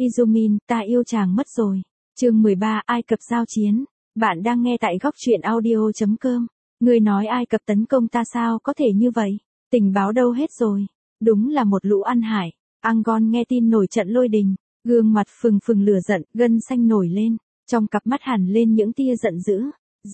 Izumin, ta yêu chàng mất rồi. Chương 13, Ai Cập giao chiến. Bạn đang nghe tại góc truyện audio.com. Người nói Ai Cập tấn công ta sao có thể như vậy? Tình báo đâu hết rồi? Đúng là một lũ ăn hại. Angon nghe tin nổi trận lôi đình, gương mặt phừng phừng lửa giận, gân xanh nổi lên, trong cặp mắt hằn lên những tia giận dữ.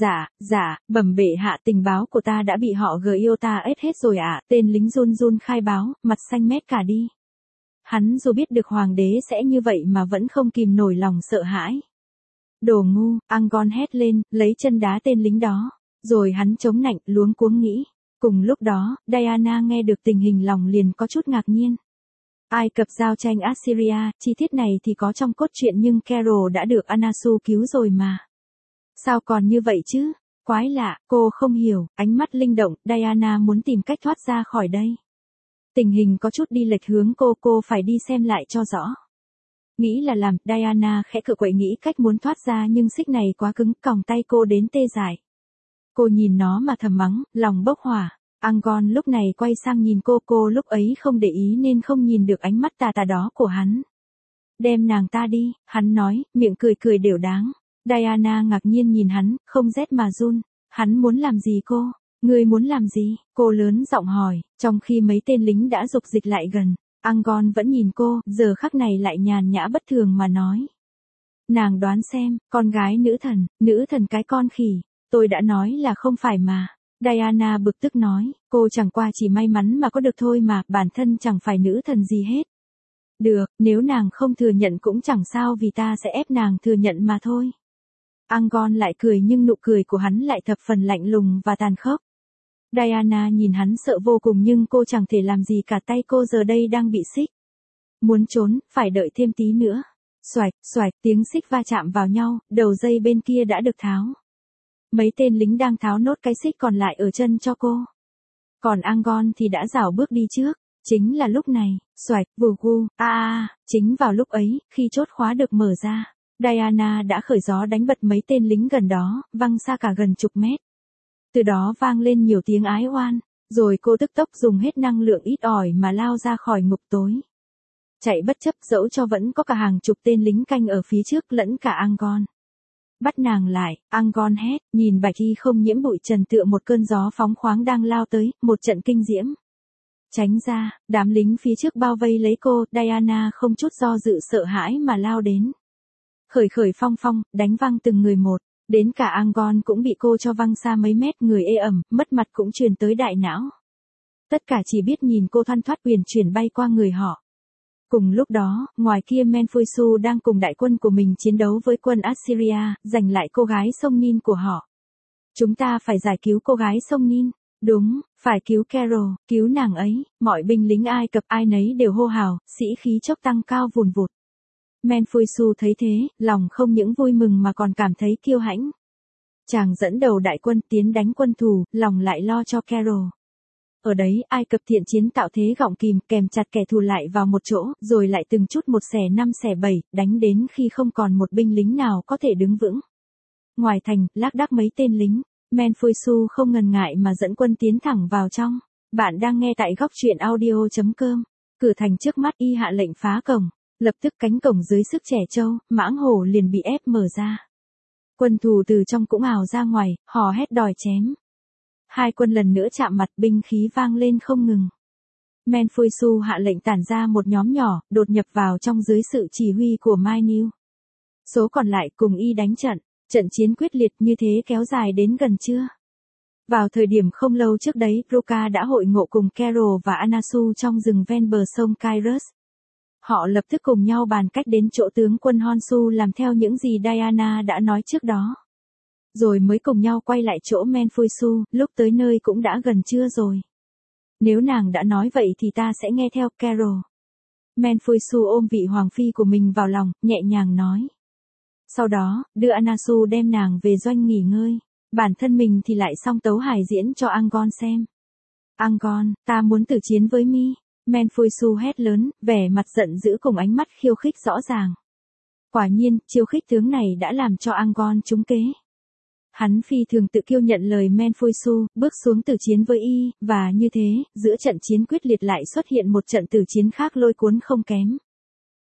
Dạ, bẩm bệ hạ, tình báo của ta đã bị họ Giota ết hết rồi ạ. Tên lính run run khai báo, mặt xanh mét cả đi. Hắn dù biết được hoàng đế sẽ như vậy mà vẫn không kìm nổi lòng sợ hãi. Đồ ngu, Angon hét lên, lấy chân đá tên lính đó. Rồi hắn chống nạnh, luống cuống nghĩ. Cùng lúc đó, Diana nghe được tình hình lòng liền có chút ngạc nhiên. Ai Cập giao tranh Assyria, chi tiết này thì có trong cốt truyện nhưng Carol đã được Anasu cứu rồi mà. Sao còn như vậy chứ? Quái lạ, cô không hiểu, ánh mắt linh động, Diana muốn tìm cách thoát ra khỏi đây. Tình hình có chút đi lệch hướng cô phải đi xem lại cho rõ. Nghĩ là làm, Diana khẽ cựa quậy nghĩ cách muốn thoát ra nhưng xích này quá cứng, còng tay cô đến tê dại. Cô nhìn nó mà thầm mắng, lòng bốc hỏa. Angon lúc này quay sang nhìn cô lúc ấy không để ý nên không nhìn được ánh mắt tà đó của hắn. Đem nàng ta đi, hắn nói, miệng cười đều đáng. Diana ngạc nhiên nhìn hắn, không rét mà run. Hắn muốn làm gì cô? Ngươi muốn làm gì? Cô lớn giọng hỏi, trong khi mấy tên lính đã dục dịch lại gần. Angon vẫn nhìn cô, giờ khắc này lại nhàn nhã bất thường mà nói. Nàng đoán xem, con gái nữ thần cái con khỉ. Tôi đã nói là không phải mà. Diana bực tức nói, cô chẳng qua chỉ may mắn mà có được thôi mà, bản thân chẳng phải nữ thần gì hết. Được, nếu nàng không thừa nhận cũng chẳng sao vì ta sẽ ép nàng thừa nhận mà thôi. Angon lại cười nhưng nụ cười của hắn lại thập phần lạnh lùng và tàn khốc. Diana nhìn hắn sợ vô cùng nhưng cô chẳng thể làm gì cả, tay cô giờ đây đang bị xích. Muốn trốn, phải đợi thêm tí nữa. Xoạch, tiếng xích va chạm vào nhau, đầu dây bên kia đã được tháo. Mấy tên lính đang tháo nốt cái xích còn lại ở chân cho cô. Còn Angon thì đã rảo bước đi trước. Chính là lúc này, xoạch, chính vào lúc ấy, khi chốt khóa được mở ra, Diana đã khởi gió đánh bật mấy tên lính gần đó, văng xa cả gần chục mét. Từ đó vang lên nhiều tiếng ái oan, rồi cô tức tốc dùng hết năng lượng ít ỏi mà lao ra khỏi ngục tối. Chạy bất chấp dẫu cho vẫn có cả hàng chục tên lính canh ở phía trước lẫn cả Angon. Bắt nàng lại, Angon hét, nhìn bạch y không nhiễm bụi trần tựa một cơn gió phóng khoáng đang lao tới, một trận kinh diễm. Tránh ra, đám lính phía trước bao vây lấy cô, Diana không chút do dự sợ hãi mà lao đến. Khởi phong, đánh văng từng người một, đến cả Angon cũng bị cô cho văng xa mấy mét, người ê ẩm, mất mặt cũng truyền tới đại não. Tất cả chỉ biết nhìn cô thoăn thoắt uyển chuyển bay qua người họ. Cùng lúc đó, ngoài kia Menfuisu đang cùng đại quân của mình chiến đấu với quân Assyria, giành lại cô gái sông Nin của họ. Chúng ta phải giải cứu cô gái sông Nin. Đúng, phải cứu Carol, cứu nàng ấy. Mọi binh lính Ai Cập ai nấy đều hô hào, sĩ khí chốc tăng cao vùn vụt. Menfuisu thấy thế, lòng không những vui mừng mà còn cảm thấy kiêu hãnh. Chàng dẫn đầu đại quân tiến đánh quân thù, lòng lại lo cho Carol. Ở đấy, Ai Cập thiện chiến tạo thế gọng kìm, kèm chặt kẻ thù lại vào một chỗ, rồi lại từng chút một xẻ 5 xẻ 7, đánh đến khi không còn một binh lính nào có thể đứng vững. Ngoài thành, lác đác mấy tên lính, Menfuisu không ngần ngại mà dẫn quân tiến thẳng vào trong. Bạn đang nghe tại góc truyện audio.com. Cửa thành trước mắt y hạ lệnh phá cổng. Lập tức cánh cổng dưới sức trẻ trâu, mãng hổ liền bị ép mở ra. Quân thù từ trong cũng ào ra ngoài, hò hét đòi chém. Hai quân lần nữa chạm mặt, binh khí vang lên không ngừng. Menfuisu hạ lệnh tản ra một nhóm nhỏ, đột nhập vào trong dưới sự chỉ huy của Mai Niu. Số còn lại cùng y đánh trận. Trận chiến quyết liệt như thế kéo dài đến gần trưa. Vào thời điểm không lâu trước đấy, Ruka đã hội ngộ cùng Carol và Anasu trong rừng ven bờ sông Kairos. Họ lập tức cùng nhau bàn cách đến chỗ tướng quân Honsu làm theo những gì Diana đã nói trước đó. Rồi mới cùng nhau quay lại chỗ Menfuisu, lúc tới nơi cũng đã gần trưa rồi. Nếu nàng đã nói vậy thì ta sẽ nghe theo Carol. Menfuisu ôm vị hoàng phi của mình vào lòng, nhẹ nhàng nói. Sau đó, đưa Anasu đem nàng về doanh nghỉ ngơi. Bản thân mình thì lại song tấu hài diễn cho Angon xem. Angon, ta muốn tử chiến với mi. Menfuisu hét lớn, vẻ mặt giận dữ cùng ánh mắt khiêu khích rõ ràng. Quả nhiên, chiêu khích tướng này đã làm cho Angon trúng kế. Hắn phi thường tự kiêu nhận lời Menfuisu, bước xuống tử chiến với y, và như thế, giữa trận chiến quyết liệt lại xuất hiện một trận tử chiến khác lôi cuốn không kém.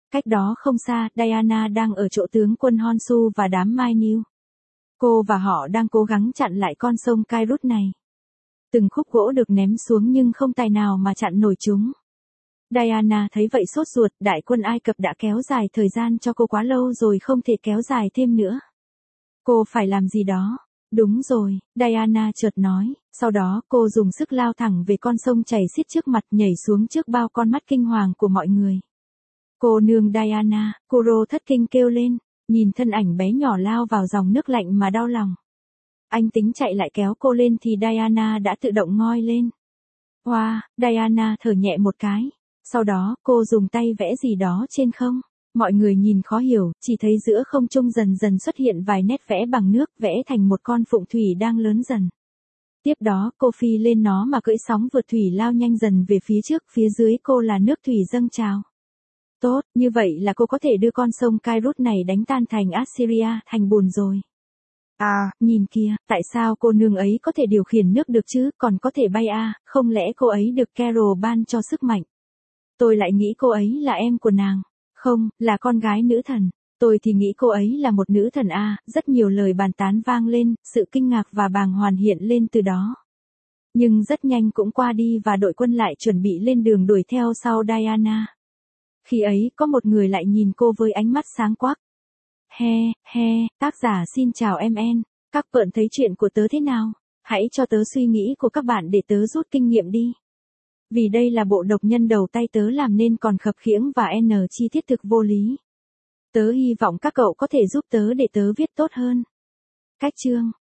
Cách đó không xa, Diana đang ở chỗ tướng quân Honsu và đám Mai New. Cô và họ đang cố gắng chặn lại con sông Kairut này. Từng khúc gỗ được ném xuống nhưng không tài nào mà chặn nổi chúng. Diana thấy vậy sốt ruột, đại quân Ai Cập đã kéo dài thời gian cho cô quá lâu rồi, không thể kéo dài thêm nữa. Cô phải làm gì đó. Đúng rồi, Diana chợt nói, sau đó cô dùng sức lao thẳng về con sông chảy xiết trước mặt, nhảy xuống trước bao con mắt kinh hoàng của mọi người. Cô nương Diana, Kuro thất kinh kêu lên, nhìn thân ảnh bé nhỏ lao vào dòng nước lạnh mà đau lòng. Anh tính chạy lại kéo cô lên thì Diana đã tự động ngoi lên. Wow, Diana thở nhẹ một cái. Sau đó, cô dùng tay vẽ gì đó trên không. Mọi người nhìn khó hiểu, chỉ thấy giữa không trung dần dần xuất hiện vài nét vẽ bằng nước, vẽ thành một con phụng thủy đang lớn dần. Tiếp đó, cô phi lên nó mà cưỡi sóng vượt thủy lao nhanh dần về phía trước, phía dưới cô là nước thủy dâng trào. Tốt, như vậy là cô có thể đưa con sông Kairut này đánh tan thành Assyria, thành bùn rồi. À, nhìn kìa, tại sao cô nương ấy có thể điều khiển nước được chứ, còn có thể bay à, không lẽ cô ấy được Carol ban cho sức mạnh? Tôi lại nghĩ cô ấy là em của nàng. Không, là con gái nữ thần. Tôi thì nghĩ cô ấy là một nữ thần à, rất nhiều lời bàn tán vang lên, sự kinh ngạc và bàng hoàng hiện lên từ đó. Nhưng rất nhanh cũng qua đi và đội quân lại chuẩn bị lên đường đuổi theo sau Diana. Khi ấy, có một người lại nhìn cô với ánh mắt sáng quắc. Tác giả xin chào em. Các bạn thấy chuyện của tớ thế nào? Hãy cho tớ suy nghĩ của các bạn để tớ rút kinh nghiệm đi. Vì đây là bộ độc nhân đầu tay tớ làm nên còn khập khiễng và chi tiết thực vô lý. Tớ hy vọng các cậu có thể giúp tớ để tớ viết tốt hơn. Cách chương